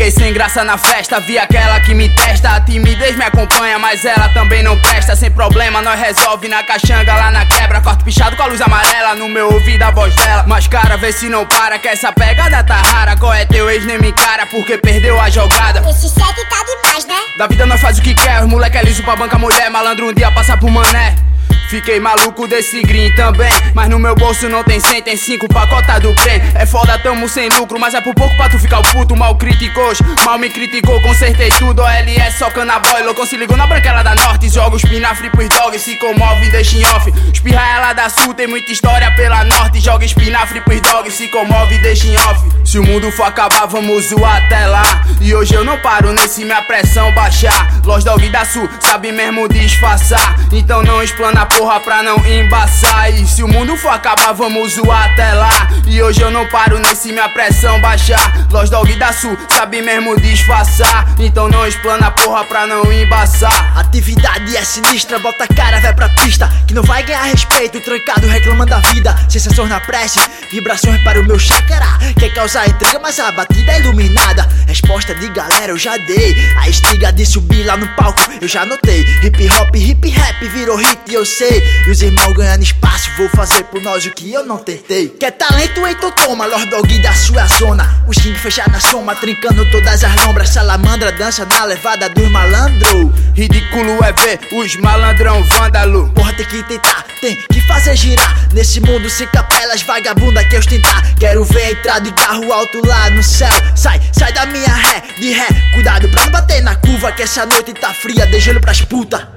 Fiquei sem graça na festa, vi aquela que me testa. A timidez me acompanha, mas ela também não presta. Sem problema, nós resolve na caixanga, lá na quebra. Quarto pichado com a luz amarela, no meu ouvido a voz dela. Mas cara, vê se não para, que essa pegada tá rara. Qual é teu ex, nem me encara, porque perdeu a jogada. Esse segue tá demais, né? Da vida nós faz o que quer, os moleque é liso pra banca mulher. Malandro um dia passa por mané. Fiquei maluco desse green também, mas no meu bolso não tem 100, tem 5 pacotas do prem. É foda, tamo sem lucro, mas é por pouco pra tu ficar o puto. Mal criticou, mal me criticou, consertei tudo. OLS só canaboy, loucão se ligou na branquela da norte. Joga os espinafre pros dogs, se comove e deixa em off. Espirra ela da sul, tem muita história pela norte. Joga espinafre pros dogs, se comove e deixa em off. Se o mundo for acabar, vamos zoar até lá. E hoje eu não paro nem se minha pressão baixar. Los dog da sul, sabe mesmo disfarçar. Então não explana porra pra não embaçar. E se o mundo for acabar, vamos zoar até lá. E hoje eu não paro nem se minha pressão baixar. Los dog da sul, sabe mesmo disfarçar. Então não explana porra pra não embaçar. Atividade é sinistra, bota a cara, vai pra pista. Que não vai ganhar respeito, trancado reclamando da vida. Sensações na prece, vibrações para o meu chácara. Quer causar intriga, mas a batida é iluminada. Resposta de galera eu já dei. A estiga de subir lá no palco eu já notei. Hip hop, hip rap virou hit e eu sei. E os irmãos ganhando espaço, vou fazer por nós o que eu não tentei. Quer talento, então toma, Lord Dog da sua zona. O xing fechado na soma, trincando todas as lombras. Salamandra dança na levada dos malandro. Ridículo é ver os malandrão vândalo. Porra, tem que tentar, tem que fazer girar. Nesse mundo sem capelas, vagabunda que ostentar. Quero ver entrar de carro alto lá no céu. Sai da minha ré, de ré. Cuidado pra não bater na curva, que essa noite tá fria, dê gelo pras puta.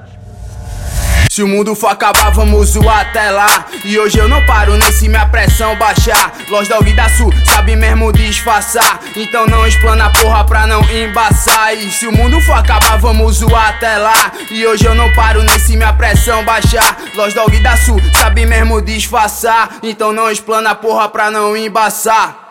Se o mundo for acabar, vamos zoar até lá. E hoje eu não paro nem se minha pressão baixar. Los dog da sul, sabe mesmo disfarçar. Então não explana porra pra não embaçar. E se o mundo for acabar, vamos zoar até lá. E hoje eu não paro nem se minha pressão baixar. Los dog da sul, sabe mesmo disfarçar. Então não explana porra pra não embaçar.